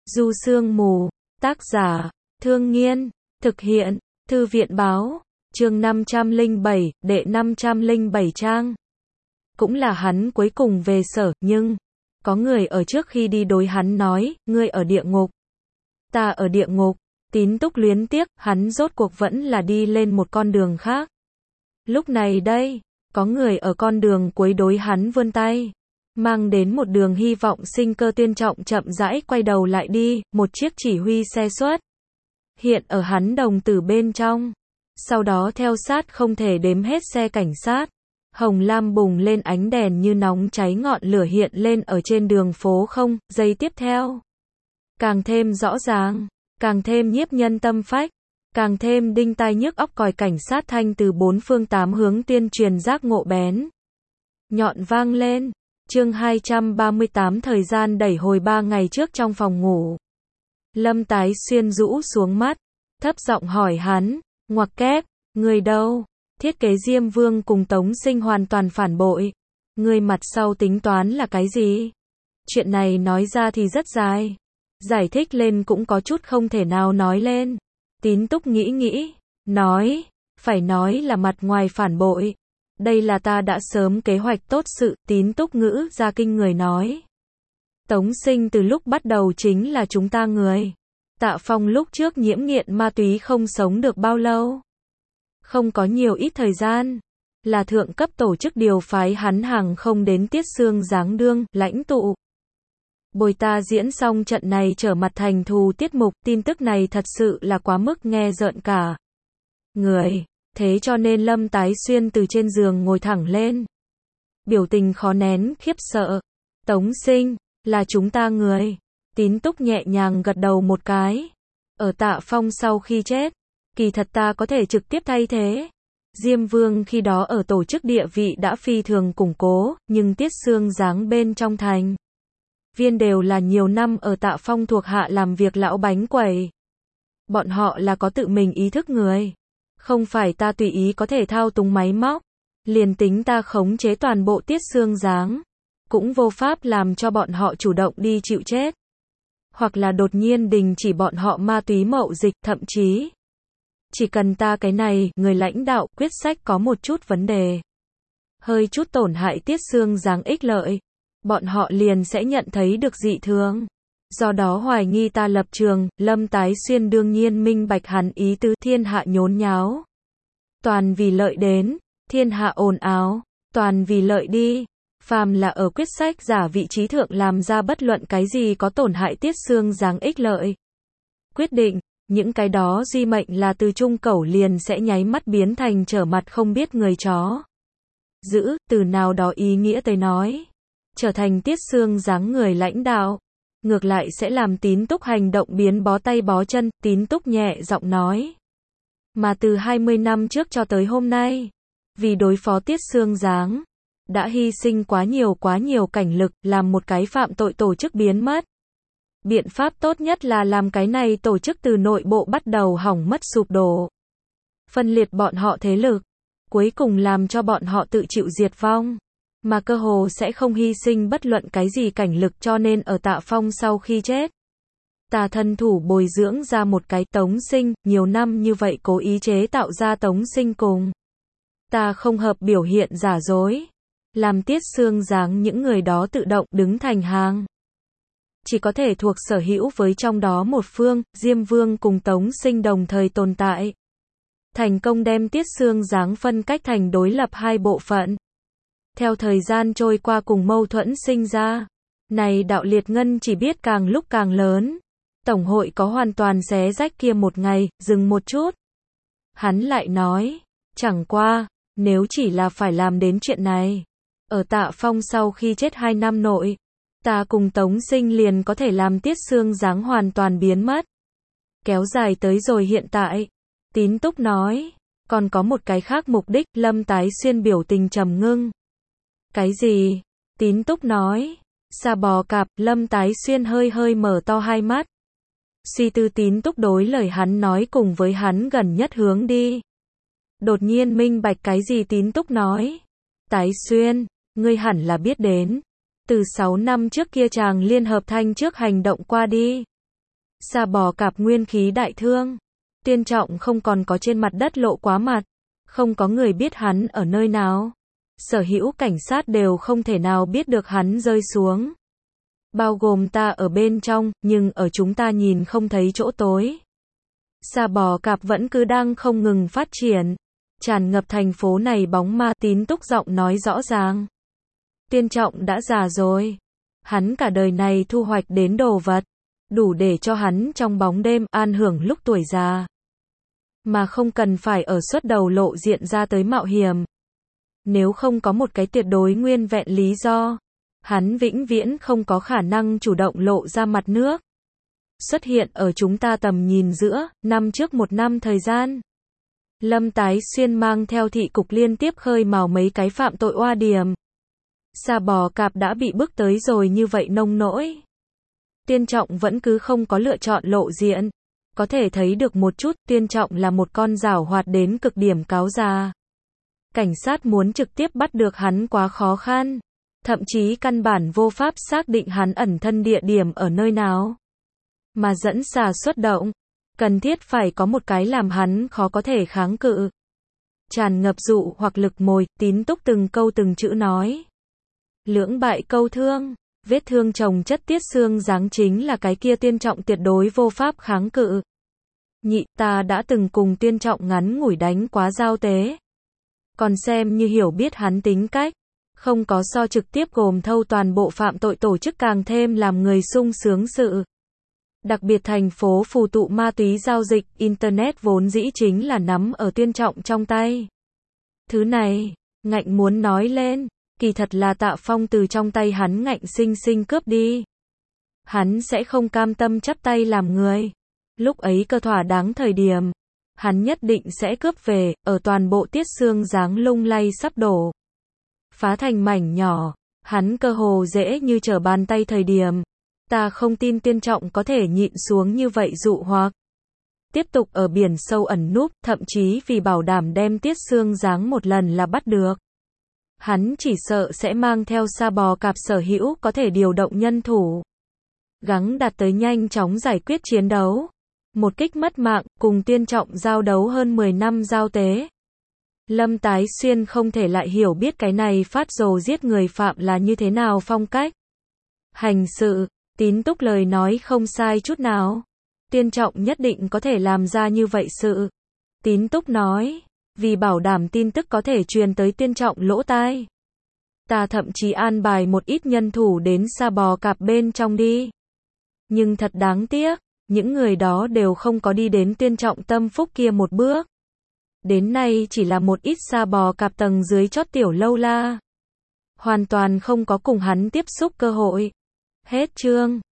Du Sương Mù, tác giả, Thương Nghiên, thực hiện, Thư viện báo, chương 507, đệ 507 trang. Cũng là hắn cuối cùng về Sở, nhưng, có người ở trước khi đi đối hắn nói, ngươi ở địa ngục. Ta ở địa ngục, Tín Túc luyến tiếc, hắn rốt cuộc vẫn là đi lên một con đường khác. Lúc này đây, có người ở con đường cuối đối hắn vươn tay, mang đến một đường hy vọng sinh cơ tuyên trọng chậm rãi quay đầu lại đi, một chiếc chỉ huy xe xuất hiện ở hắn đồng tử bên trong. Sau đó theo sát không thể đếm hết xe cảnh sát, hồng lam bùng lên ánh đèn như nóng cháy ngọn lửa hiện lên ở trên đường phố không, giây tiếp theo. Càng thêm rõ ràng, càng thêm nhiếp nhân tâm phách, càng thêm đinh tai nhức óc còi cảnh sát thanh từ bốn phương tám hướng tuyên truyền giác ngộ bén nhọn vang lên. Chương 238 thời gian đẩy hồi 3 ngày trước trong phòng ngủ. Lâm Tái Xuyên rũ xuống mắt, thấp giọng hỏi hắn, ngoặc kép, người đâu? Thiết kế Diêm Vương cùng Tống Sinh hoàn toàn phản bội. Người mặt sau tính toán là cái gì? Chuyện này nói ra thì rất dài. Giải thích lên cũng có chút không thể nào nói lên. Tín Túc nghĩ, nói, phải nói là mặt ngoài phản bội. Đây là ta đã sớm kế hoạch tốt sự, Tín Túc ngữ ra kinh người nói. Tống Sinh từ lúc bắt đầu chính là chúng ta người. Tạ Phong lúc trước nhiễm nghiện ma túy không sống được bao lâu. Không có nhiều ít thời gian. Là thượng cấp tổ chức điều phái hắn hàng không đến Tiết Sương giáng đương, lãnh tụ. Bồi ta diễn xong trận này trở mặt thành thù tiết mục, tin tức này thật sự là quá mức nghe rợn cả người. Thế cho nên Lâm Tái Xuyên từ trên giường ngồi thẳng lên. Biểu tình khó nén khiếp sợ. Tống Sinh, là chúng ta người. Tín Túc nhẹ nhàng gật đầu một cái. Ở Tạ Phong sau khi chết, kỳ thật ta có thể trực tiếp thay thế. Diêm Vương khi đó ở tổ chức địa vị đã phi thường củng cố, nhưng Tiết Sương giáng bên trong thành viên đều là nhiều năm ở Tạ Phong thuộc hạ làm việc lão bánh quẩy. Bọn họ là có tự mình ý thức người. Không phải ta tùy ý có thể thao túng máy móc. Liền tính ta khống chế toàn bộ Tiết Sương giáng, cũng vô pháp làm cho bọn họ chủ động đi chịu chết. Hoặc là đột nhiên đình chỉ bọn họ ma túy mậu dịch, thậm chí chỉ cần ta cái này, người lãnh đạo, quyết sách có một chút vấn đề, hơi chút tổn hại Tiết Sương giáng ích lợi, bọn họ liền sẽ nhận thấy được dị thường. Do đó hoài nghi ta lập trường. Lâm Tái Xuyên đương nhiên minh bạch hắn ý tứ, thiên hạ nhốn nháo, toàn vì lợi đến, thiên hạ ồn ào, toàn vì lợi đi. Phàm là ở quyết sách giả vị trí thượng làm ra bất luận cái gì có tổn hại Tiết Sương giáng ích lợi quyết định, những cái đó duy mệnh là từ trung cẩu liền sẽ nháy mắt biến thành trở mặt không biết người chó giữ, từ nào đó ý nghĩa tới nói, trở thành Tiết Sương giáng người lãnh đạo. Ngược lại sẽ làm Tín Túc hành động biến bó tay bó chân. Tín Túc nhẹ giọng nói. Mà từ 20 năm trước cho tới hôm nay, vì đối phó Tiết Sương giáng, đã hy sinh quá nhiều cảnh lực, làm một cái phạm tội tổ chức biến mất. Biện pháp tốt nhất là làm cái này tổ chức từ nội bộ bắt đầu hỏng mất sụp đổ. Phân liệt bọn họ thế lực, cuối cùng làm cho bọn họ tự chịu diệt vong. Mà cơ hồ sẽ không hy sinh bất luận cái gì cảnh lực, cho nên ở Tạ Phong sau khi chết, ta thân thủ bồi dưỡng ra một cái Tống Sinh, nhiều năm như vậy cố ý chế tạo ra Tống Sinh cùng ta không hợp biểu hiện giả dối, làm Tiết Sương giáng những người đó tự động đứng thành hàng. Chỉ có thể thuộc sở hữu với trong đó một phương, Diêm Vương cùng Tống Sinh đồng thời tồn tại. Thành công đem Tiết Sương giáng phân cách thành đối lập hai bộ phận. Theo thời gian trôi qua cùng mâu thuẫn sinh ra, này đạo liệt ngân chỉ biết càng lúc càng lớn. Tổng hội có hoàn toàn xé rách kia một ngày. Dừng một chút, hắn lại nói, chẳng qua, nếu chỉ là phải làm đến chuyện này, ở Tạ Phong sau khi chết 2 năm nội, ta cùng Tống Sinh liền có thể làm Tiết Sương giáng hoàn toàn biến mất. Kéo dài tới rồi hiện tại, Tín Túc nói, còn có một cái khác mục đích. Lâm Tái Xuyên biểu tình trầm ngưng. Cái gì? Tín Túc nói. Sa bò cạp. Lâm Tái Xuyên hơi mở to hai mắt. Suy tư Tín Túc đối lời hắn nói cùng với hắn gần nhất hướng đi. Đột nhiên minh bạch cái gì Tín Túc nói. Tái Xuyên, ngươi hẳn là biết đến. Từ 6 năm trước kia chàng Liên Hợp Thanh trước hành động qua đi. Sa Bò Cạp nguyên khí đại thương. Tiên Trọng không còn có trên mặt đất lộ quá mặt. Không có người biết hắn ở nơi nào. Sở hữu cảnh sát đều không thể nào biết được hắn rơi xuống. Bao gồm ta ở bên trong, nhưng ở chúng ta nhìn không thấy chỗ tối. Sa Bò Cạp vẫn cứ đang không ngừng phát triển. Tràn ngập thành phố này bóng ma. Tín Túc giọng nói rõ ràng. Tiên Trọng đã già rồi. Hắn cả đời này thu hoạch đến đồ vật. Đủ để cho hắn trong bóng đêm an hưởng lúc tuổi già. Mà không cần phải ở suốt đầu lộ diện ra tới mạo hiểm. Nếu không có một cái tuyệt đối nguyên vẹn lý do, hắn vĩnh viễn không có khả năng chủ động lộ ra mặt nước. Xuất hiện ở chúng ta tầm nhìn giữa, năm trước một năm thời gian. Lâm Tái Xuyên mang theo thị cục liên tiếp khơi mào mấy cái phạm tội oa điểm. Sa Bò Cạp đã bị bức tới rồi như vậy nông nỗi. Tiên Trọng vẫn cứ không có lựa chọn lộ diện. Có thể thấy được một chút, Tiên Trọng là một con giảo hoạt đến cực điểm cáo già. Cảnh sát muốn trực tiếp bắt được hắn quá khó khăn. Thậm chí căn bản vô pháp xác định hắn ẩn thân địa điểm ở nơi nào. Mà dẫn xà xuất động, cần thiết phải có một cái làm hắn khó có thể kháng cự. Tràn ngập dụ hoặc lực mồi, Tín Túc từng câu từng chữ nói. Lưỡng bại câu thương, vết thương chồng chất tiết xương dáng chính là cái kia Tiên Trọng tuyệt đối vô pháp kháng cự. Nhị, ta đã từng cùng Tiên Trọng ngắn ngủi đánh quá giao tế. Còn xem như hiểu biết hắn tính cách. Không có so trực tiếp gồm thâu toàn bộ phạm tội tổ chức càng thêm làm người sung sướng sự. Đặc biệt thành phố phù tụ ma túy giao dịch, Internet vốn dĩ chính là nắm ở Tiên Trọng trong tay. Thứ này, ngạnh muốn nói lên, kỳ thật là Tạ Phong từ trong tay hắn ngạnh sinh sinh cướp đi. Hắn sẽ không cam tâm chắp tay làm người. Lúc ấy cơ thỏa đáng thời điểm, hắn nhất định sẽ cướp về, ở toàn bộ tiết xương dáng lung lay sắp đổ. Phá thành mảnh nhỏ, hắn cơ hồ dễ như trở bàn tay thời điểm. Ta không tin Tiên Trọng có thể nhịn xuống như vậy dụ hoặc. Tiếp tục ở biển sâu ẩn núp, thậm chí vì bảo đảm đem tiết xương dáng một lần là bắt được. Hắn chỉ sợ sẽ mang theo Sa Bò Cạp sở hữu có thể điều động nhân thủ. Gắng đạt tới nhanh chóng giải quyết chiến đấu. Một kích mất mạng, cùng Tiên Trọng giao đấu hơn 10 năm giao tế. Lâm Tái Xuyên không thể lại hiểu biết cái này phát rồ giết người phạm là như thế nào phong cách. Hành sự, Tín Túc lời nói không sai chút nào. Tiên Trọng nhất định có thể làm ra như vậy sự. Tín Túc nói, vì bảo đảm tin tức có thể truyền tới Tiên Trọng lỗ tai. Ta thậm chí an bài một ít nhân thủ đến Sa Bò Cạp bên trong đi. Nhưng thật đáng tiếc, những người đó đều không có đi đến Tiên Trọng tâm phúc kia một bước. Đến nay chỉ là một ít Sa Bò Cạp tầng dưới chót tiểu lâu la. Hoàn toàn không có cùng hắn tiếp xúc cơ hội. Hết chương.